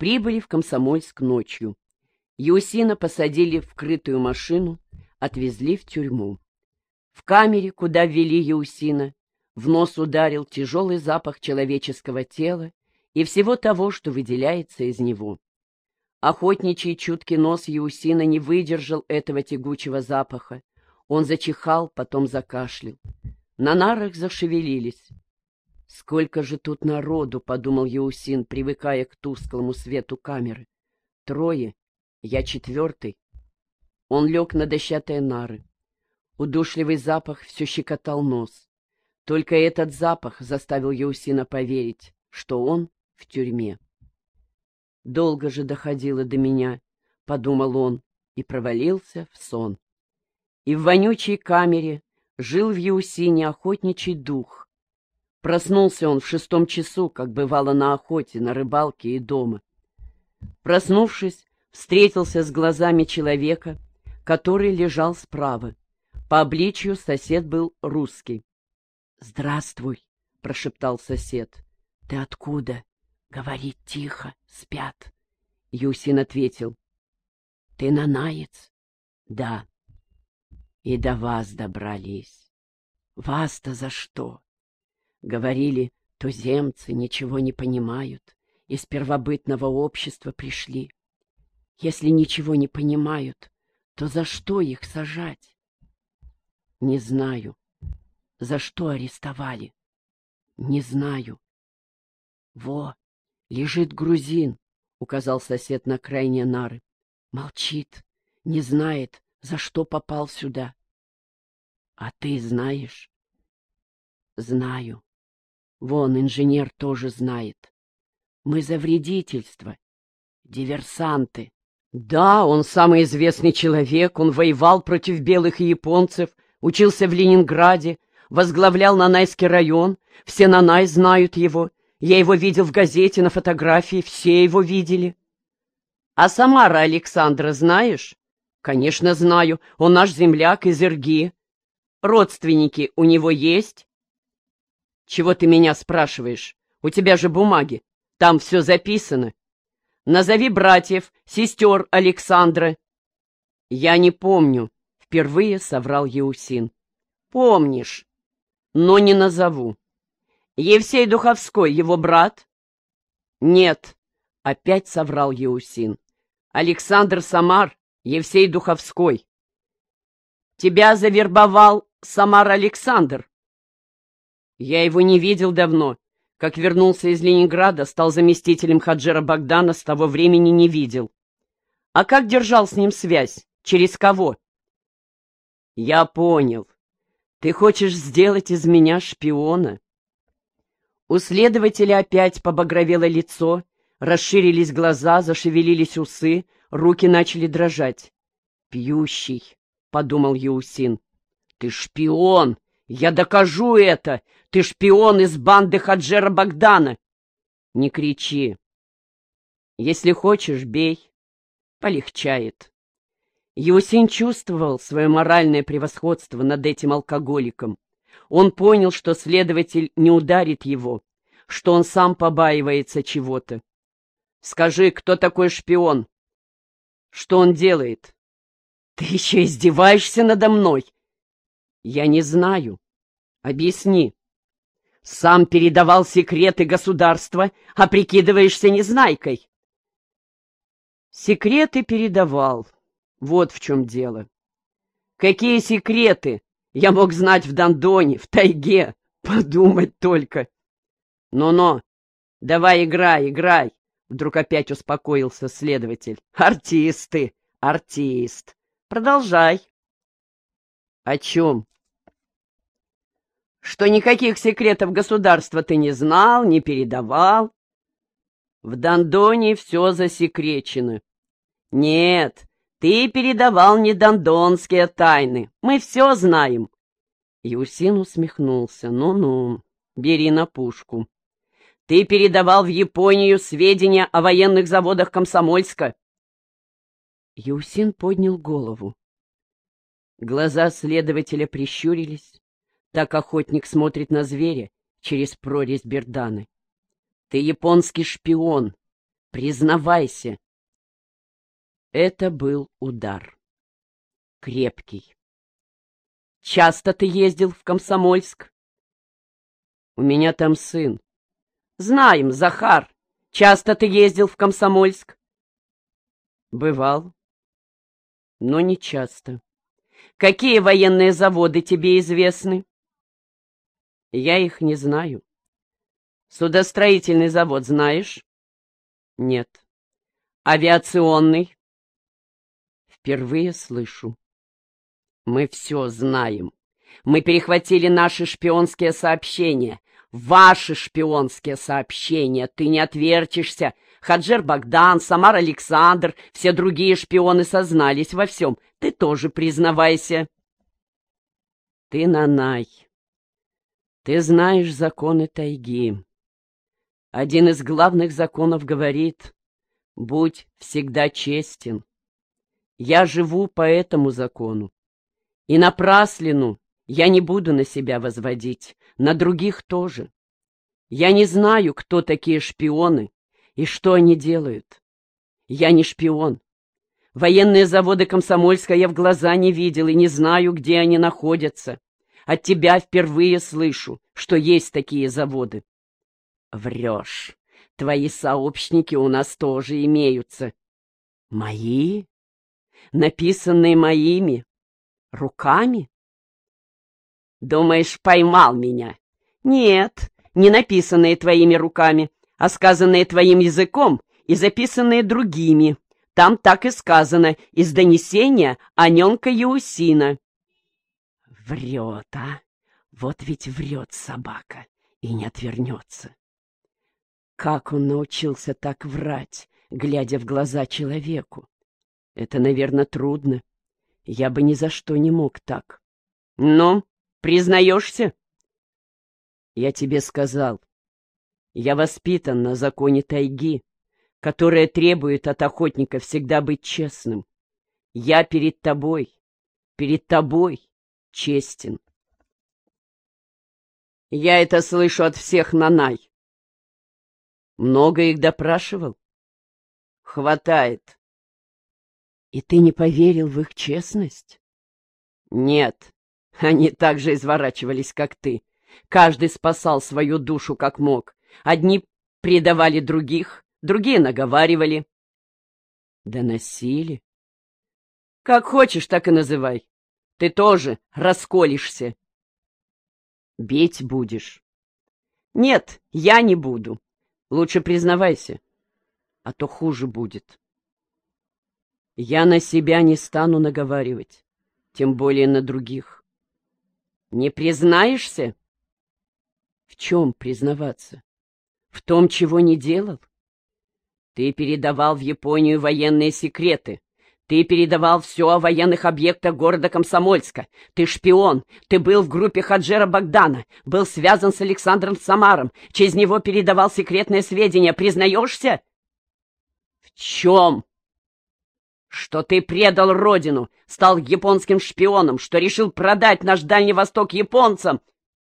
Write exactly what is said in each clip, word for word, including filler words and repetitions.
Прибыли в Комсомольск ночью. Еусина посадили в крытую машину, отвезли в тюрьму. В камере, куда ввели Еусина, в нос ударил тяжелый запах человеческого тела и всего того, что выделяется из него. Охотничий чуткий нос Еусина не выдержал этого тягучего запаха. Он зачихал, потом закашлял. На нарах зашевелились. «Сколько же тут народу!» — подумал Еусин, привыкая к тусклому свету камеры. «Трое. Я четвертый». Он лег на дощатые нары. Удушливый запах все щекотал нос. Только этот запах заставил Еусина поверить, что он в тюрьме. «Долго же доходило до меня», — подумал он, и провалился в сон. И в вонючей камере жил в Еусине охотничий дух. Проснулся он в шестом часу, как бывало на охоте, на рыбалке и дома. Проснувшись, встретился с глазами человека, который лежал справа. По обличью сосед был русский. «Здравствуй», — прошептал сосед. «Ты откуда?» «Говорит тихо, спят». Еусин ответил. «Ты нанаец?» «Да». «И до вас добрались». «Вас-то за что?» Говорили, туземцы ничего не понимают, из первобытного общества пришли. Если ничего не понимают, то за что их сажать? Не знаю. За что арестовали? Не знаю. Во, лежит грузин, указал сосед на крайние нары. Молчит, не знает, за что попал сюда. А ты знаешь? Знаю. Вон, инженер тоже знает. Мы за вредительство. Диверсанты. Да, он самый известный человек, он воевал против белых и японцев, учился в Ленинграде, возглавлял Нанайский район, все Нанай знают его. Я его видел в газете, на фотографии, все его видели. А Самара Александра знаешь? Конечно, знаю, он наш земляк из Ирги. Родственники у него есть? Чего ты меня спрашиваешь? У тебя же бумаги, там все записано. Назови братьев, сестер Александра. Я не помню, впервые соврал Еусин. Помнишь, но не назову. Евсей Духовской, его брат? Нет, опять соврал Еусин. Александр Самар, Евсей Духовской. Тебя завербовал Самар Александр. Я его не видел давно. Как вернулся из Ленинграда, стал заместителем Хаджира Богдана, с того времени не видел. А как держал с ним связь? Через кого? Я понял. Ты хочешь сделать из меня шпиона? У следователя опять побагровело лицо, расширились глаза, зашевелились усы, руки начали дрожать. «Пьющий», — подумал Еусин. «Ты шпион! Я докажу это! Ты шпион из банды Хаджира Богдана!» «Не кричи. Если хочешь, бей. Полегчает». Еусин чувствовал свое моральное превосходство над этим алкоголиком. Он понял, что следователь не ударит его, что он сам побаивается чего-то. «Скажи, кто такой шпион? Что он делает?» «Ты еще издеваешься надо мной?» «Я не знаю. Объясни. Сам передавал секреты государства, а прикидываешься незнайкой». «Секреты передавал. Вот в чем дело». «Какие секреты я мог знать в Дондоне, в тайге? Подумать только». «Ну-ну, давай играй, играй», — вдруг опять успокоился следователь. «Артисты, артист. Продолжай». «О чем?» «Что никаких секретов государства ты не знал, не передавал. В Дондоне все засекречено. Нет, ты передавал не дондонские тайны. Мы все знаем». Еусин усмехнулся. «Ну-ну, бери на пушку. Ты передавал в Японию сведения о военных заводах Комсомольска». Еусин поднял голову. Глаза следователя прищурились. Так охотник смотрит на зверя через прорезь берданы. «Ты японский шпион. Признавайся. Это был удар. Крепкий. Часто ты ездил в Комсомольск? У меня там сын. Знаем, Захар. Часто ты ездил в Комсомольск? Бывал, но не часто. Какие военные заводы тебе известны? Я их не знаю. Судостроительный завод знаешь? Нет. Авиационный? Впервые слышу. Мы все знаем. Мы перехватили наши шпионские сообщения. Ваши шпионские сообщения. Ты не отвертишься. Хаджер Богдан, Самар Александр, все другие шпионы сознались во всем. Ты тоже признавайся. Ты Нанай. Ты знаешь законы тайги. Один из главных законов говорит: будь всегда честен. Я живу по этому закону. И напраслину я не буду на себя возводить, на других тоже. Я не знаю, кто такие шпионы и что они делают. Я не шпион. Военные заводы Комсомольска я в глаза не видел и не знаю, где они находятся. От тебя впервые слышу, что есть такие заводы. Врешь. Твои сообщники у нас тоже имеются. Мои? Написанные моими руками? Думаешь, поймал меня? Нет, не написанные твоими руками, а сказанные твоим языком и записанные другими. Там так и сказано, из донесения Аненка Яусина. Врет, а? Вот ведь врет собака и не отвернется. Как он научился так врать, глядя в глаза человеку? Это, наверное, трудно. Я бы ни за что не мог так. Ну, признаешься? Я тебе сказал. Я воспитан на законе тайги, которая требует от охотника всегда быть честным. Я перед тобой, перед тобой честен. Я это слышу от всех Нанай. Много их допрашивал? Хватает. И ты не поверил в их честность? Нет, они так же изворачивались, как ты. Каждый спасал свою душу как мог. Одни предавали других, другие наговаривали. Доносили? Как хочешь, так и называй. Ты тоже расколешься. Бить будешь? Нет, я не буду. Лучше признавайся, а то хуже будет. Я на себя не стану наговаривать, тем более на других. Не признаешься? В чем признаваться? В том, чего не делал? Ты передавал в Японию военные секреты. Ты передавал все о военных объектах города Комсомольска. Ты шпион. Ты был в группе Хаджера Богдана. Был связан с Александром Самаром. Через него передавал секретные сведения. Признаешься? В чем? Что ты предал родину, стал японским шпионом, что решил продать наш Дальний Восток японцам.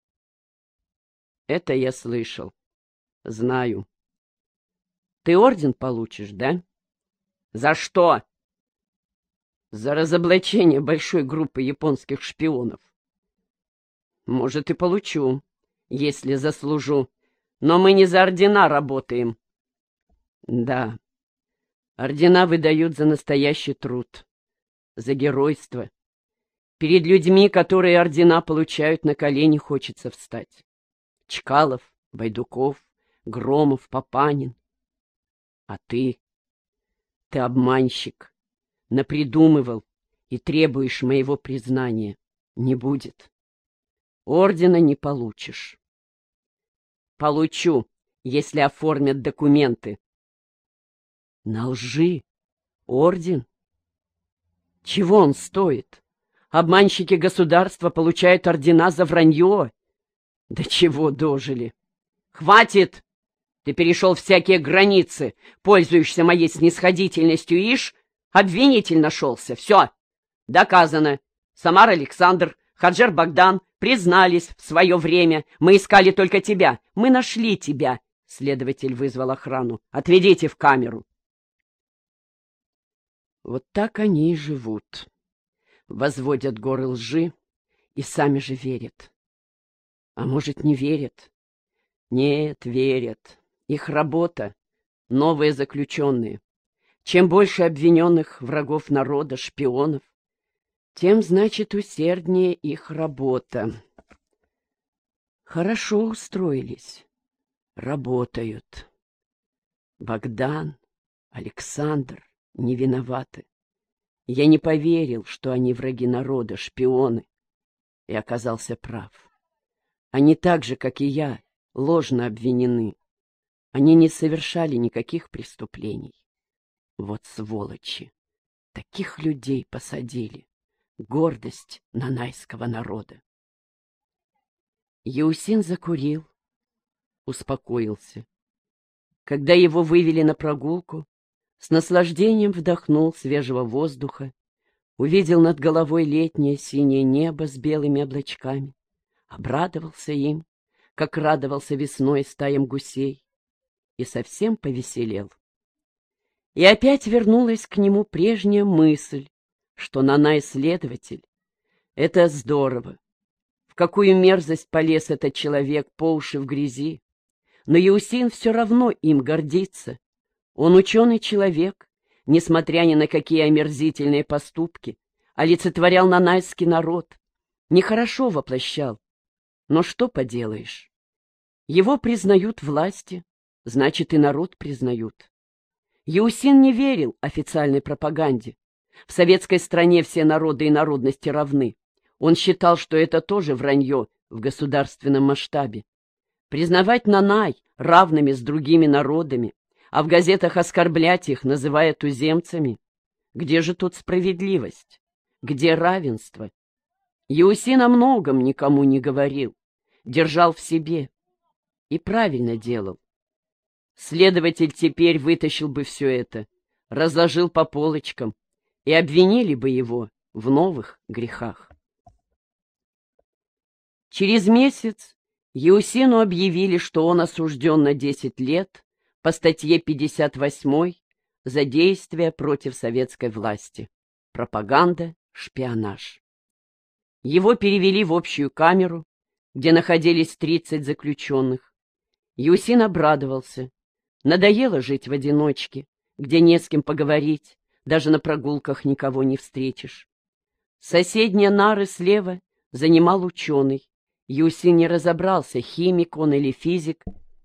Это я слышал. Знаю. Ты орден получишь, да? За что? За разоблачение большой группы японских шпионов. Может, и получу, если заслужу. Но мы не за ордена работаем. Да, ордена выдают за настоящий труд, за геройство. Перед людьми, которые ордена получают, на колени хочется встать. Чкалов, Байдуков, Громов, Папанин. А ты? Ты обманщик. Напридумывал и требуешь моего признания. Не будет. Ордена не получишь. Получу, если оформят документы. На лжи? Орден? Чего он стоит? Обманщики государства получают ордена за вранье. До чего дожили? Хватит! Ты перешел всякие границы, пользуешься моей снисходительностью, ишь, обвинитель нашелся. Все, доказано. Самар Александр, Хаджер Богдан признались в свое время. Мы искали только тебя. Мы нашли тебя. Следователь вызвал охрану. «Отведите в камеру!» Вот так они и живут. Возводят горы лжи и сами же верят. А может, не верят? Нет, верят. Их работа — новые заключенные. Чем больше обвиненных врагов народа, шпионов, тем, значит, усерднее их работа. Хорошо устроились. Работают. Богдан, Александр не виноваты. Я не поверил, что они враги народа, шпионы, и оказался прав. Они так же, как и я, ложно обвинены. Они не совершали никаких преступлений. Вот сволочи! Таких людей посадили. Гордость нанайского народа. Еусин закурил, успокоился. Когда его вывели на прогулку, с наслаждением вдохнул свежего воздуха, увидел над головой летнее синее небо с белыми облачками, обрадовался им, как радовался весной стаям гусей, и совсем повеселел. И опять вернулась к нему прежняя мысль, что Нанай-следователь — это здорово. В какую мерзость полез этот человек по уши в грязи. Но Еусин все равно им гордится. Он ученый человек, несмотря ни на какие омерзительные поступки, олицетворял нанайский народ, нехорошо воплощал. Но что поделаешь? Его признают власти, значит, и народ признают. Еусин не верил официальной пропаганде. В советской стране все народы и народности равны. Он считал, что это тоже вранье в государственном масштабе. Признавать Нанай равными с другими народами, а в газетах оскорблять их, называя туземцами. Где же тут справедливость? Где равенство? Еусин о многом никому не говорил, держал в себе. И правильно делал. Следователь теперь вытащил бы все это, разложил по полочкам, и обвинили бы его в новых грехах. Через месяц Еусину объявили, что он осужден на десять лет по статье пятьдесят восемь за действия против советской власти. Пропаганда, шпионаж. Его перевели в общую камеру, где находились тридцать заключенных. Еусин обрадовался. Надоело жить в одиночке, где не с кем поговорить, даже на прогулках никого не встретишь. Соседние нары слева занимал ученый. Еусин не разобрался, химик он или физик.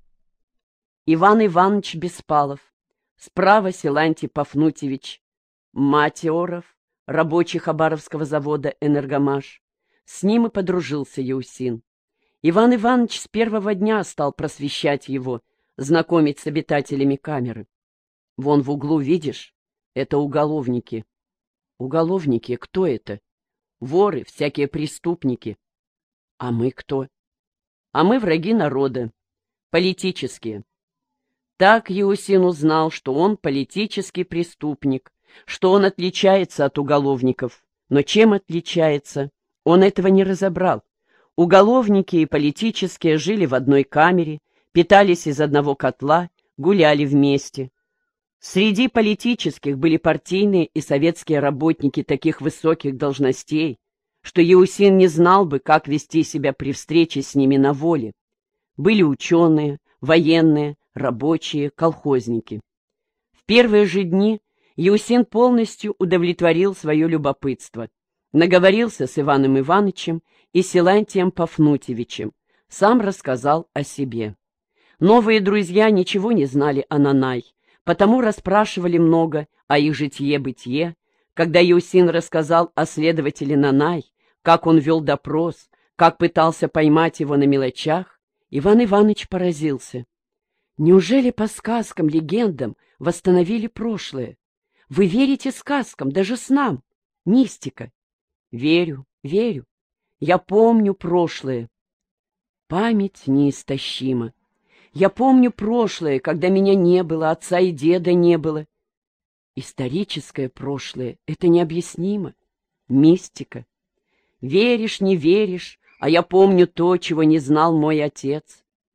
Иван Иванович Беспалов. Справа Силантий Пафнутьевич Матеоров, рабочий Хабаровского завода «Энергомаш». С ним и подружился Еусин. Иван Иванович с первого дня стал просвещать его, знакомить с обитателями камеры. Вон в углу, видишь? Это уголовники. Уголовники, кто это? Воры, всякие преступники. А мы кто? А мы враги народа. Политические. Так Еусин узнал, что он политический преступник, что он отличается от уголовников. Но чем отличается? Он этого не разобрал. Уголовники и политические жили в одной камере, питались из одного котла, гуляли вместе. Среди политических были партийные и советские работники таких высоких должностей, что Еусин не знал бы, как вести себя при встрече с ними на воле. Были ученые, военные, рабочие, колхозники. В первые же дни Еусин полностью удовлетворил свое любопытство. Наговорился с Иваном Ивановичем и Силантием Пафнутьевичем, сам рассказал о себе. Новые друзья ничего не знали о Нанай, потому расспрашивали много о их житье-бытие. Когда Еусин рассказал о следователе Нанай, как он вел допрос, как пытался поймать его на мелочах, Иван Иванович поразился. Неужели по сказкам, легендам восстановили прошлое? Вы верите сказкам, даже снам? Мистика. Верю, верю. Я помню прошлое. Память неистощима. Я помню прошлое, когда меня не было, отца и деда не было. Историческое прошлое — это необъяснимо. Мистика. Веришь, не веришь, а я помню то, чего не знал мой отец.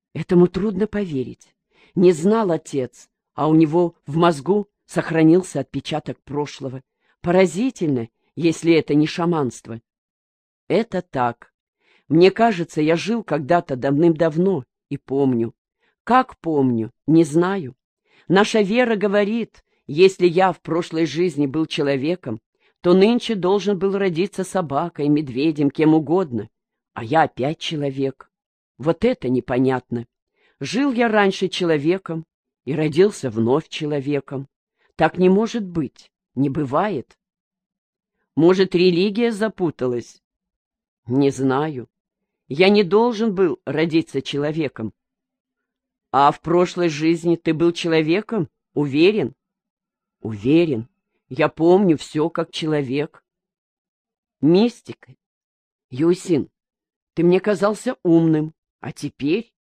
Этому трудно поверить. Не знал отец, а у него в мозгу сохранился отпечаток прошлого. Поразительно, если это не шаманство. Это так. Мне кажется, я жил когда-то давным-давно и помню. Как помню, не знаю. Наша вера говорит, если я в прошлой жизни был человеком, то нынче должен был родиться собакой, медведем, кем угодно. А я опять человек. Вот это непонятно. Жил я раньше человеком и родился вновь человеком. Так не может быть, не бывает. Может, религия запуталась? Не знаю. Я не должен был родиться человеком. А в прошлой жизни ты был человеком? Уверен? Уверен. Я помню все как человек. Мистика. Юсин, ты мне казался умным, а теперь